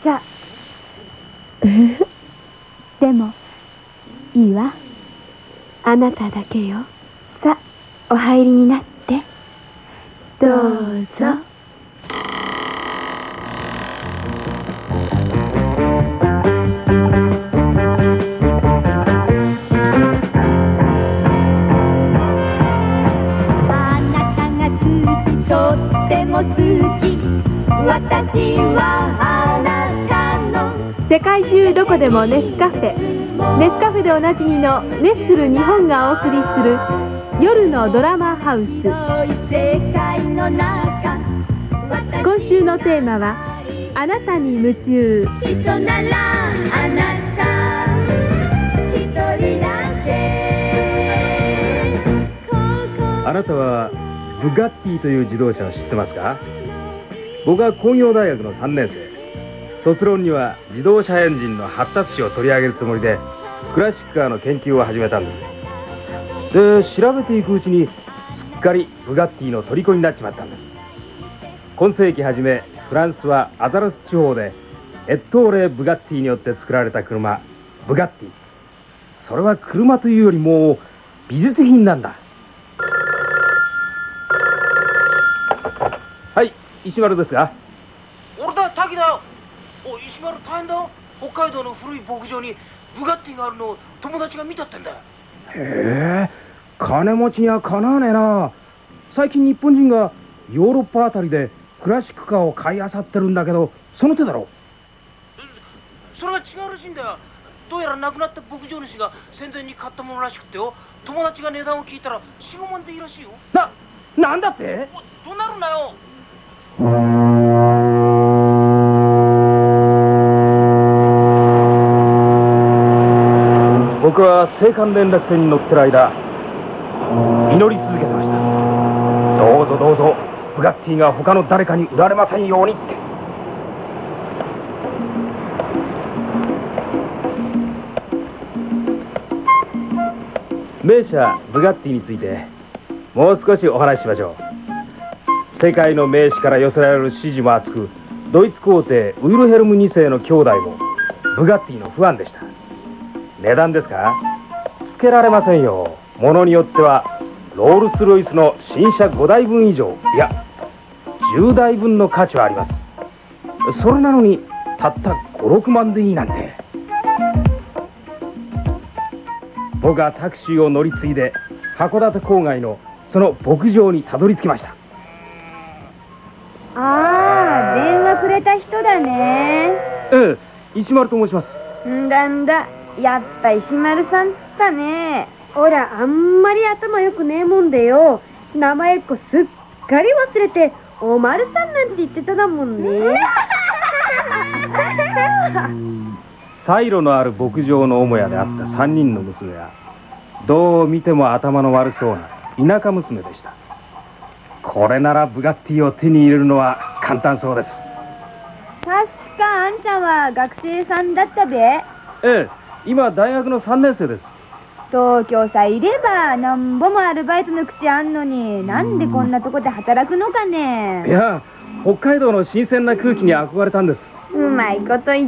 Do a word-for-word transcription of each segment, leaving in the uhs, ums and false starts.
茶。でもいいわ。あなただけよ。さあお入りになって。どうぞ。 あなたが好き、とっても好き。私はあなたの。 世界中どこでもネスカフェ。ネスカフェでおなじみのネッスル日本がお送りする夜のドラマハウス。 世界の中、 今週のテーマはあなたに夢中。 人ならあなた一人だけ。 あなたはブガッティという自動車を知ってますか？僕は工業大学のさんねん生。卒論には自動車エンジンの発達史を取り上げるつもりでクラシックカーの研究を始めたんです。で、調べていくうちにすっかりブガッティの虜になっちまったんです。今世紀初め、フランスはアザラス地方でエットーレ・ブガッティによって作られた車、ブガッティ。それは車というよりも美術品なんだ。はい、石丸ですが。 俺だ、滝だ。お、石丸大変だ。北海道の古い牧場にブガッティがあるのを友達が見たってんだ。 へえ、金持ちにはかなわねえな。最近日本人がヨーロッパあたりでクラシックカーを買い漁ってるんだけど、その手だろ。 それが違うらしいんだよ。どうやら亡くなった牧場主が戦前に買ったものらしくってよ。友達が値段を聞いたらよん、ごまんでいいらしいよ。 な、なんだって？ お、どうなるんだよ。 僕は青函連絡船に乗ってる間、祈り続けてました。どうぞどうぞ、ブガッティが他の誰かに売られませんようにって。名車ブガッティについてもう少しお話ししましょう。世界の名士から寄せられる支持も厚く、ドイツ皇帝ウィルヘルムにせいの兄弟もブガッティのファンでした。値段ですか？つけられませんよ。ものによってはロールスロイスの新車ごだいぶん以上、いやじゅうだいぶんの価値はあります。それなのにたったご、ろくまんでいいなんて。僕はタクシーを乗り継いで函館郊外のその牧場にたどり着きました。 ああ、電話くれた人だね。 ええ、石丸と申します。 んだんだ、やっぱ石丸さんだね。ほら、あんまり頭よくねえもんでよ。名前っこすっかり忘れておまるさんなんて言ってただもんね。 サイロのある牧場の母屋であったさんにんの娘はどう見ても頭の悪そうな田舎娘でした。これならブガッティを手に入れるのは簡単そうです。 確かあんちゃんは学生さんだったべ。 ええ、今大学のさんねん生です。 東京さえいればなんぼもアルバイトの口あんのに、なんでこんなとこで働くのかね。 いや、北海道の新鮮な空気に憧れたんです。 うまいこと言って。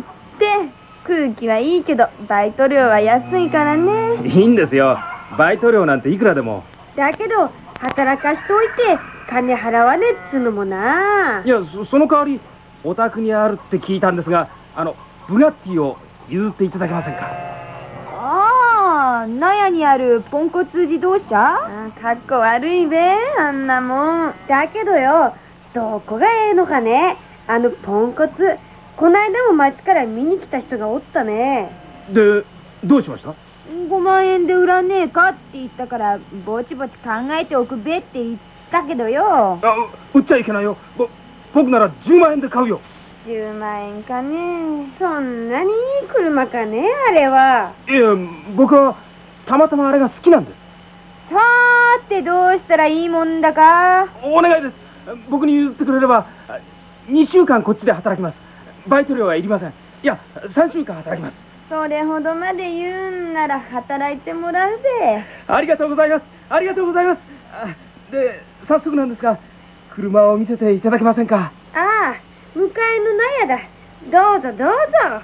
空気はいいけどバイト料は安いからね。 いいんですよ、バイト料なんていくらでも。 だけど働かしといて金払わねえっつうのもな。 いや、 そ, その代わりお宅にあるって聞いたんですが、あのブガッティを譲っていただけませんか？ ああ、納屋にあるポンコツ自動車。あ、かっこ悪いべあんなもん。だけどよ、どこがええのかね、あのポンコツ。こないだも町から見に来た人がおったね。 で、どうしました？ ごまんえんで売らねえかって言ったから、ぼちぼち考えておくべって言ったけどよ。 あ、売っちゃいけないよ。ぼ僕ならじゅうまんえんで買うよ。 じゅうまんえんかね。そんなにいい車かね、あれは。 いや、僕はたまたまあれが好きなんです。 さーてどうしたらいいもんだか。 お願いです。僕に譲ってくれればにしゅうかんこっちで働きます。バイト料はいりません。いや、さんしゅうかん働きます。 それほどまで言うんなら働いてもらうぜ。 ありがとうございます。ありがとうございます。で、早速なんですが、車を見せていただけませんか？ ああ、向かいの納屋だ。 どうぞどうぞ。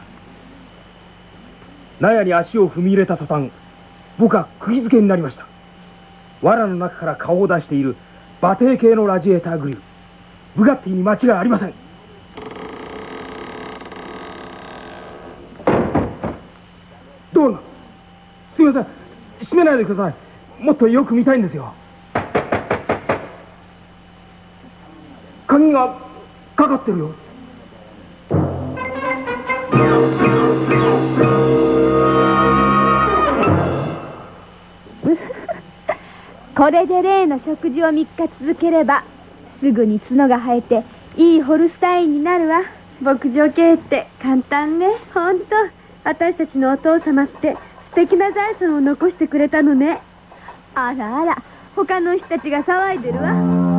納屋に足を踏み入れた途端、僕は釘付けになりました。藁の中から顔を出している馬蹄形のラジエーターグリル、ブガッティに間違いありません。ドアが、すみません、閉めないでください。もっとよく見たいんですよ。鍵がかかってるよ。 これで例の食事をみっか続ければすぐに角が生えていいホルスタインになるわ。 牧場経営って簡単ね。ほんと私たちのお父様って素敵な財産を残してくれたのね。 あらあら、他の人たちが騒いでるわ。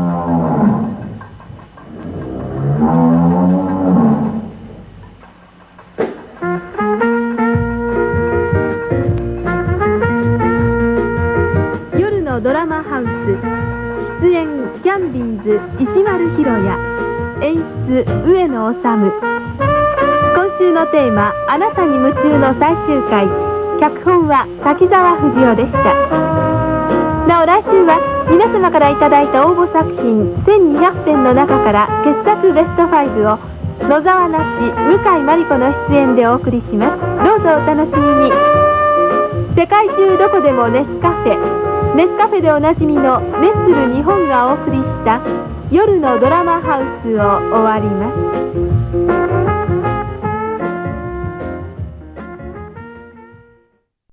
夜のドラマハウス、出演キャンディーズ石丸ひろや、演出上野治。今週のテーマ、あなたに夢中の最終回。脚本は滝沢富士夫でした。なお来週は皆様からいただいた応募作品せんにひゃくてんの中から傑作ベストファイブを野沢那智、向井真理子の出演でお送りします。どうぞお楽しみに。世界中どこでもネスカフェ、ネスカフェでおなじみのネッスル日本がお送りした夜のドラマハウスを終わります。